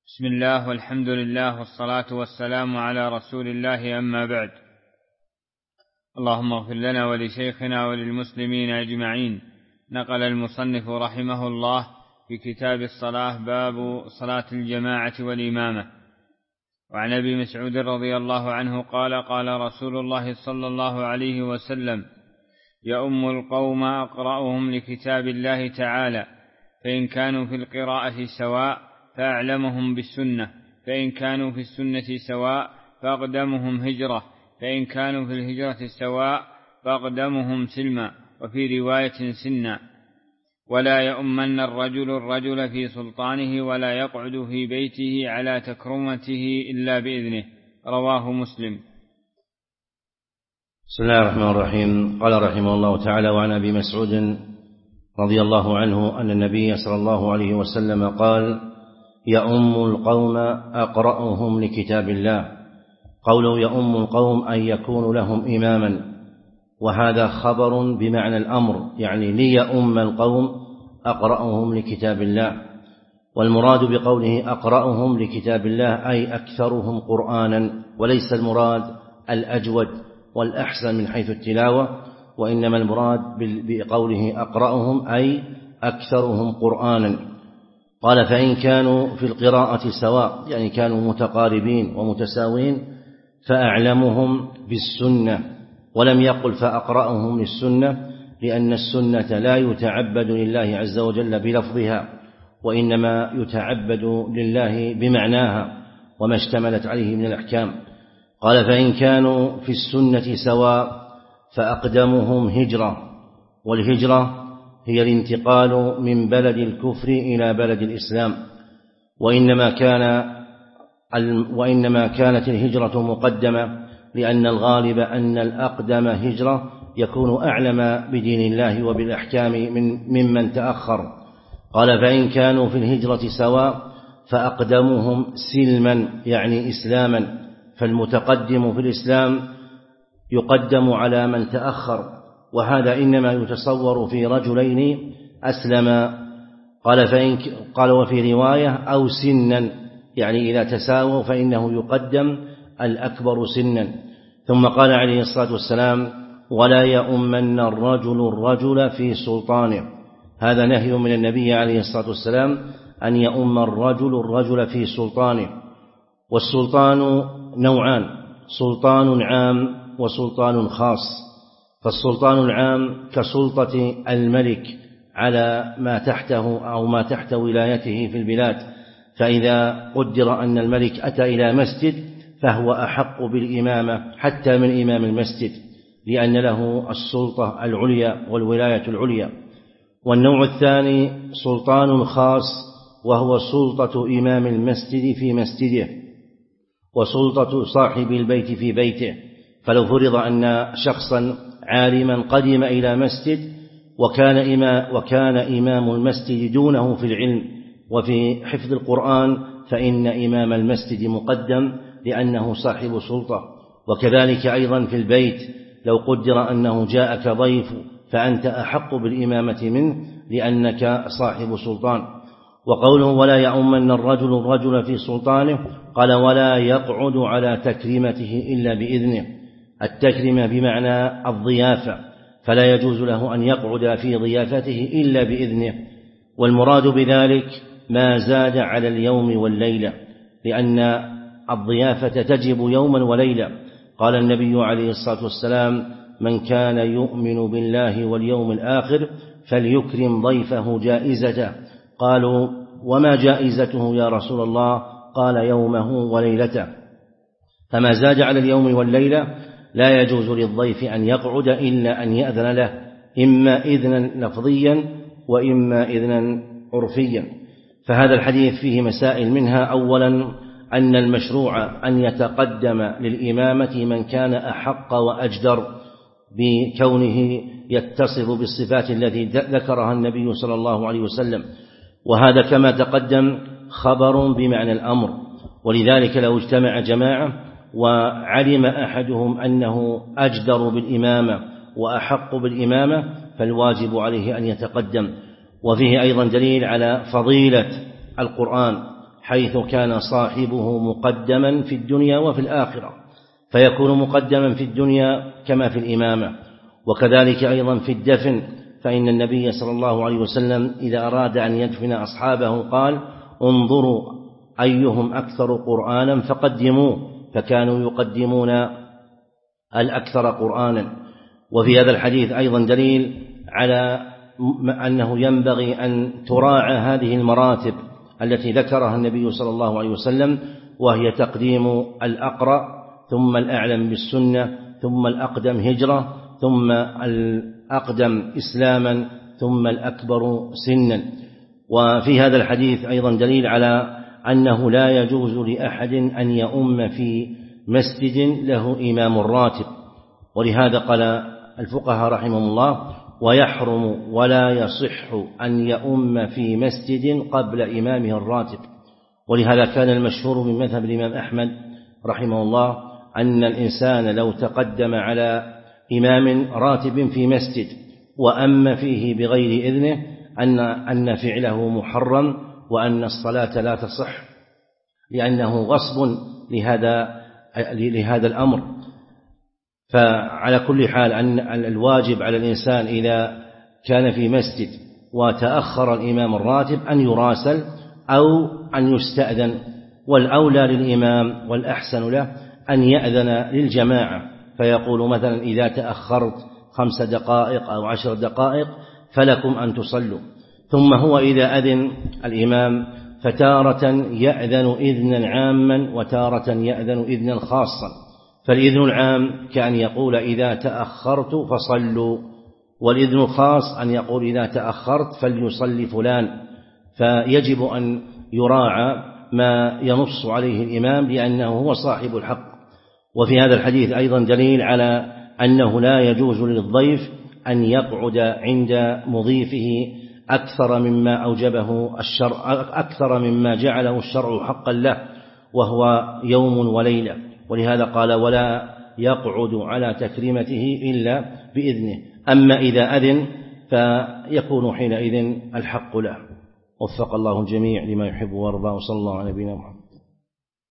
بسم الله والحمد لله والصلاة والسلام على رسول الله، أما بعد. اللهم اغفر لنا ولشيخنا وللمسلمين أجمعين. نقل المصنف رحمه الله في كتاب الصلاة باب صلاة الجماعة والإمامة. وعن أبي مسعود رضي الله عنه قال: قال رسول الله صلى الله عليه وسلم: يؤم القوم أقرأهم لكتاب الله تعالى، فإن كانوا في القراءة سواء فأعلمهم بالسنة، فإن كانوا في السنة سواء فأقدمهم هجرة، فإن كانوا في الهجرة سواء فأقدمهم سلما، وفي رواية سنا. ولا يؤمن الرجل في سلطانه، ولا يقعد في بيته على تكرمته إلا بإذنه. رواه مسلم. بسم الله الرحمن الرحيم. قال رحمه الله تعالى: وعن أبي مسعود رضي الله عنه أن النبي صلى الله عليه وسلم قال: يؤم القوم أقرأهم لكتاب الله. قوله يؤم القوم أن يكون لهم إماما، وهذا خبر بمعنى الأمر، يعني ليؤم القوم أقرأهم لكتاب الله. والمراد بقوله أقرأهم لكتاب الله أي أكثرهم قرآنا، وليس المراد الأجود والأحسن من حيث التلاوة، وإنما المراد بقوله أقرأهم أي أكثرهم قرآنا. قال: فإن كانوا في القراءة سواء، يعني كانوا متقاربين ومتساوين، فأعلمهم بالسنة. ولم يقل فأقرأهم للسنة، لأن السنة لا يتعبد لله عز وجل بلفظها، وإنما يتعبد لله بمعناها وما اشتملت عليه من الأحكام. قال: فإن كانوا في السنة سواء فأقدمهم هجرة. والهجرة هي الانتقال من بلد الكفر إلى بلد الإسلام، وإنما كانت الهجرة مقدمة، لأن الغالب أن الأقدم هجرة يكون أعلم بدين الله وبالأحكام ممن تأخر. قال: فإن كانوا في الهجرة سواء فأقدمهم سلما، يعني إسلاما، فالمتقدم في الإسلام يقدم على من تأخر، وهذا إنما يتصور في رجلين أسلما. قال: وفي رواية أو سنا، يعني إذا تساووا فإنه يقدم الأكبر سنا. ثم قال عليه الصلاة والسلام: ولا يؤمن الرجل في سلطانه. هذا نهي من النبي عليه الصلاة والسلام أن يؤم الرجل في سلطانه. والسلطان نوعان: سلطان عام وسلطان خاص. فالسلطان العام كسلطة الملك على ما تحته أو ما تحت ولايته في البلاد، فإذا قدر أن الملك أتى إلى مسجد فهو أحق بالإمامة حتى من إمام المسجد، لأن له السلطة العليا والولاية العليا. والنوع الثاني سلطان خاص، وهو سلطة إمام المسجد في مسجده، وسلطة صاحب البيت في بيته. فلو فرض أن شخصا عالما قدم إلى مسجد وكان إمام المسجد دونه في العلم وفي حفظ القرآن، فإن إمام المسجد مقدم لأنه صاحب سلطة. وكذلك أيضا في البيت، لو قدر أنه جاءك ضيف فأنت أحق بالإمامة منه لأنك صاحب سلطان. وقوله ولا يؤمن الرجل في سلطانه، قال: ولا يقعد على تكريمته إلا بإذنه. التكريمة بمعنى الضيافة، فلا يجوز له أن يقعد في ضيافته إلا بإذنه. والمراد بذلك ما زاد على اليوم والليلة، لأن الضيافة تجب يوما وليلة. قال النبي عليه الصلاة والسلام: من كان يؤمن بالله واليوم الآخر فليكرم ضيفه جائزته. قالوا: وما جائزته يا رسول الله؟ قال: يومه وليلته. فما زاد على اليوم والليلة لا يجوز للضيف أن يقعد إلا أن يأذن له، إما إذنا لفظيا وإما إذنا عرفيا. فهذا الحديث فيه مسائل، منها أولا أن المشروع أن يتقدم للإمامة من كان أحق وأجدر بكونه يتصف بالصفات التي ذكرها النبي صلى الله عليه وسلم، وهذا كما تقدم خبر بمعنى الأمر. ولذلك لو اجتمع جماعة وعلم أحدهم أنه أجدر بالإمامة وأحق بالإمامة فالواجب عليه أن يتقدم. وفيه أيضا دليل على فضيلة القرآن، حيث كان صاحبه مقدما في الدنيا وفي الآخرة، فيكون مقدما في الدنيا كما في الإمامة. وكذلك أيضا في الدفن، فإن النبي صلى الله عليه وسلم إذا أراد أن يدفن أصحابه قال: انظروا أيهم أكثر قرآنا فقدموه، فكانوا يقدمون الأكثر قرآنا. وفي هذا الحديث أيضا دليل على أنه ينبغي أن تراعى هذه المراتب التي ذكرها النبي صلى الله عليه وسلم، وهي تقديم الأقرأ ثم الأعلم بالسنة ثم الأقدم هجرة ثم الأقدم إسلاما ثم الأكبر سنا. وفي هذا الحديث أيضا دليل على أنه لا يجوز لأحد أن يؤم في مسجد له إمام راتب، ولهذا قال الفقهاء رحمهم الله: ويحرم ولا يصح أن يؤم في مسجد قبل إمامه الراتب. ولهذا كان المشهور من مذهب الإمام أحمد رحمه الله أن الإنسان لو تقدم على إمام راتب في مسجد وأم فيه بغير إذنه أن فعله محرم، وأن الصلاة لا تصح، لأنه غصب لهذا الأمر. فعلى كل حال أن الواجب على الإنسان إذا كان في مسجد وتأخر الإمام الراتب أن يراسل أو أن يستأذن، والأولى للإمام والأحسن له أن يأذن للجماعة، فيقول مثلا: إذا تأخرت 5 دقائق أو 10 دقائق فلكم أن تصلوا. ثم هو إذا أذن الإمام فتارة يأذن إذنا عاما وتارة يأذن إذنا خاصا، فالإذن العام كأن يقول: إذا تأخرت فصلوا، والإذن الخاص أن يقول: إذا تأخرت فليصلي فلان. فيجب أن يراعى ما ينص عليه الإمام لأنه هو صاحب الحق. وفي هذا الحديث أيضا دليل على أنه لا يجوز للضيف أن يقعد عند مضيفه أكثر مما أوجبه الشرع، أكثر مما جعله الشرع حقا له، وهو يوم وليلة. ولهذا قال: ولا يقعد على تكريمته إلا بإذنه. أما إذا أذن فيكون حينئذ الحق له. وفق الله الجميع لما يحب ويرضى، وصلى الله على نبينا محمد.